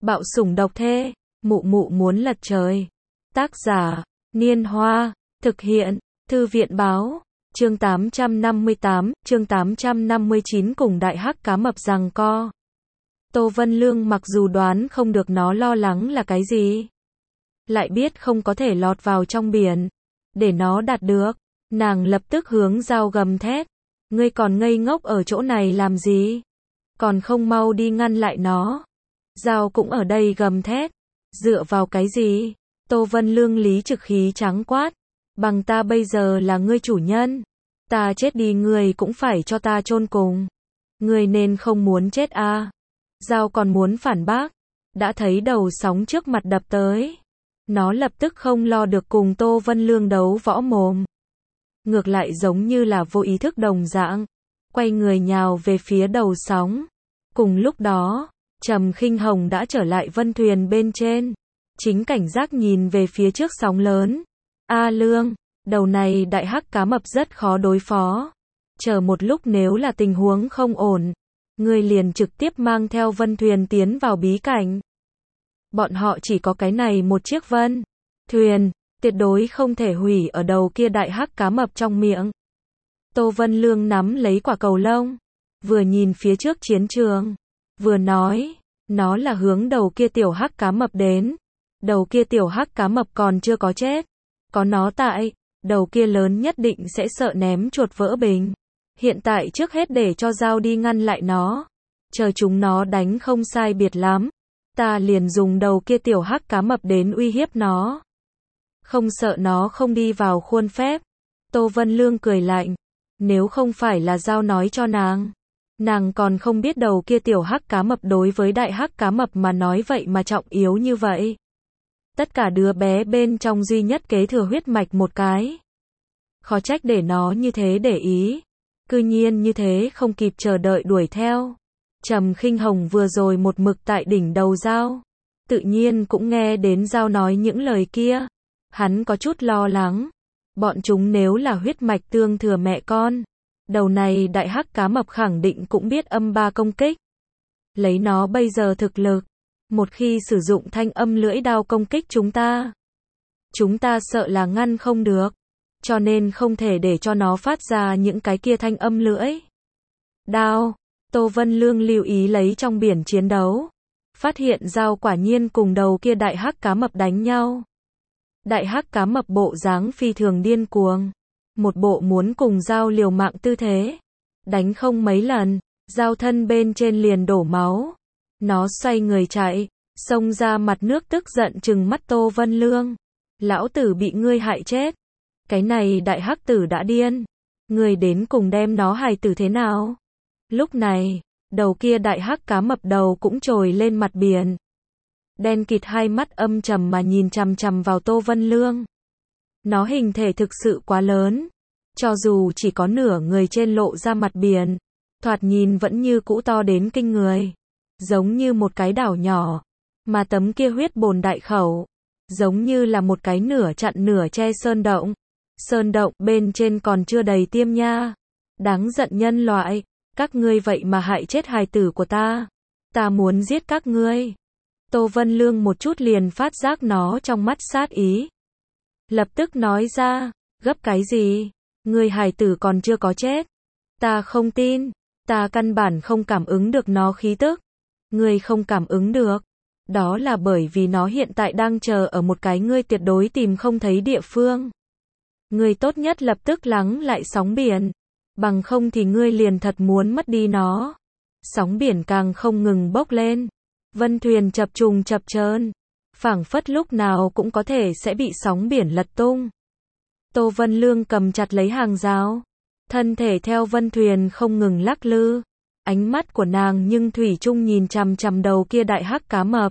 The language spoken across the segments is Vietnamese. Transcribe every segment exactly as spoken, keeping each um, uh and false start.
Bạo sủng độc thê, mụ mụ muốn lật trời. Tác giả, Niên Hoa, thực hiện, Thư viện báo, chương tám trăm năm mươi tám, chương tám trăm năm mươi chín cùng đại hắc cá mập giằng co. Tô Vân Lương mặc dù đoán không được nó lo lắng là cái gì, lại biết không có thể lọt vào trong biển, để nó đạt được, nàng lập tức hướng dao gầm thét, ngươi còn ngây ngốc ở chỗ này làm gì? Còn không mau đi ngăn lại nó. Dao cũng ở đây gầm thét, dựa vào cái gì? Tô Vân Lương lý trực khí trắng quát, bằng ta bây giờ là ngươi chủ nhân, ta chết đi ngươi cũng phải cho ta chôn cùng. Ngươi nên không muốn chết à? Dao còn muốn phản bác, đã thấy đầu sóng trước mặt đập tới. Nó lập tức không lo được cùng Tô Vân Lương đấu võ mồm. Ngược lại giống như là vô ý thức đồng dạng, quay người nhào về phía đầu sóng. Cùng lúc đó, Trầm Khinh Hồng đã trở lại vân thuyền bên trên, chính cảnh giác nhìn về phía trước sóng lớn. A Lương, đầu này đại hắc cá mập rất khó đối phó. Chờ một lúc nếu là tình huống không ổn, ngươi liền trực tiếp mang theo vân thuyền tiến vào bí cảnh. Bọn họ chỉ có cái này một chiếc vân thuyền, tuyệt đối không thể hủy ở đầu kia đại hắc cá mập trong miệng. Tô Vân Lương nắm lấy quả cầu lông, vừa nhìn phía trước chiến trường, vừa nói, nó là hướng đầu kia tiểu hắc cá mập đến. Đầu kia tiểu hắc cá mập còn chưa có chết, có nó tại, đầu kia lớn nhất định sẽ sợ ném chuột vỡ bình. Hiện tại trước hết để cho dao đi ngăn lại nó, chờ chúng nó đánh không sai biệt lắm, ta liền dùng đầu kia tiểu hắc cá mập đến uy hiếp nó. Không sợ nó không đi vào khuôn phép. Tô Vân Lương cười lạnh, nếu không phải là dao nói cho nàng, nàng còn không biết đầu kia tiểu hắc cá mập đối với đại hắc cá mập mà nói vậy mà trọng yếu như vậy. Tất cả đứa bé bên trong duy nhất kế thừa huyết mạch một cái. Khó trách để nó như thế để ý. Cư nhiên như thế không kịp chờ đợi đuổi theo. Trầm Khinh Hồng vừa rồi một mực tại đỉnh đầu dao, tự nhiên cũng nghe đến dao nói những lời kia. Hắn có chút lo lắng. Bọn chúng nếu là huyết mạch tương thừa mẹ con, đầu này đại hắc cá mập khẳng định cũng biết âm ba công kích. Lấy nó bây giờ thực lực, một khi sử dụng thanh âm lưỡi đao công kích chúng ta, chúng ta sợ là ngăn không được, cho nên không thể để cho nó phát ra những cái kia thanh âm lưỡi đao. Tô Vân Lương lưu ý lấy trong biển chiến đấu, phát hiện dao quả nhiên cùng đầu kia đại hắc cá mập đánh nhau. Đại hắc cá mập bộ dáng phi thường điên cuồng, một bộ muốn cùng dao liều mạng tư thế. Đánh không mấy lần, dao thân bên trên liền đổ máu. Nó xoay người chạy, xông ra mặt nước tức giận trừng mắt Tô Vân Lương. Lão tử bị ngươi hại chết. Cái này đại hắc tử đã điên. Ngươi đến cùng đem nó hài tử thế nào? Lúc này, đầu kia đại hắc cá mập đầu cũng trồi lên mặt biển. Đen kịt hai mắt âm trầm mà nhìn chằm chằm vào Tô Vân Lương. Nó hình thể thực sự quá lớn. Cho dù chỉ có nửa người trên lộ ra mặt biển, thoạt nhìn vẫn như cũ to đến kinh người. Giống như một cái đảo nhỏ, mà tấm kia huyết bồn đại khẩu, giống như là một cái nửa chặn nửa che sơn động. Sơn động bên trên còn chưa đầy tiêm nha. Đáng giận nhân loại, các ngươi vậy mà hại chết hài tử của ta. Ta muốn giết các ngươi. Tô Vân Lương một chút liền phát giác nó trong mắt sát ý. Lập tức nói ra, gấp cái gì? Ngươi hài tử còn chưa có chết. Ta không tin, ta căn bản không cảm ứng được nó khí tức. Ngươi không cảm ứng được, đó là bởi vì nó hiện tại đang chờ ở một cái ngươi tuyệt đối tìm không thấy địa phương. Ngươi tốt nhất lập tức lắng lại sóng biển, bằng không thì ngươi liền thật muốn mất đi nó. Sóng biển càng không ngừng bốc lên, vân thuyền chập trùng chập chờn, phảng phất lúc nào cũng có thể sẽ bị sóng biển lật tung. Tô Vân Lương cầm chặt lấy hàng rào, thân thể theo vân thuyền không ngừng lắc lư. Ánh mắt của nàng nhưng thủy chung nhìn chằm chằm đầu kia đại hắc cá mập.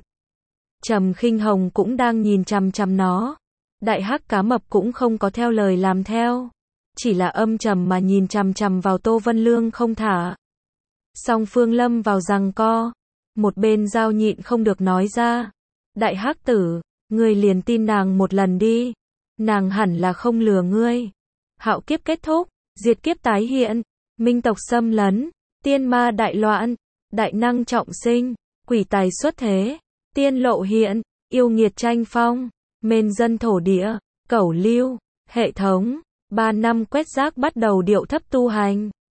Trầm Khinh Hồng cũng đang nhìn chằm chằm nó. Đại hắc cá mập cũng không có theo lời làm theo, chỉ là âm trầm mà nhìn chằm chằm vào Tô Vân Lương không thả. Song phương lâm vào giằng co, một bên dao nhịn không được nói ra, đại hắc tử, ngươi liền tin nàng một lần đi, nàng hẳn là không lừa ngươi. Hạo kiếp kết thúc, diệt kiếp tái hiện, minh tộc xâm lấn, tiên ma đại loạn, đại năng trọng sinh, quỷ tài xuất thế, tiên lộ hiện, yêu nghiệt tranh phong, mên dân thổ địa, cẩu lưu, hệ thống, ba năm quét rác bắt đầu điệu thấp tu hành.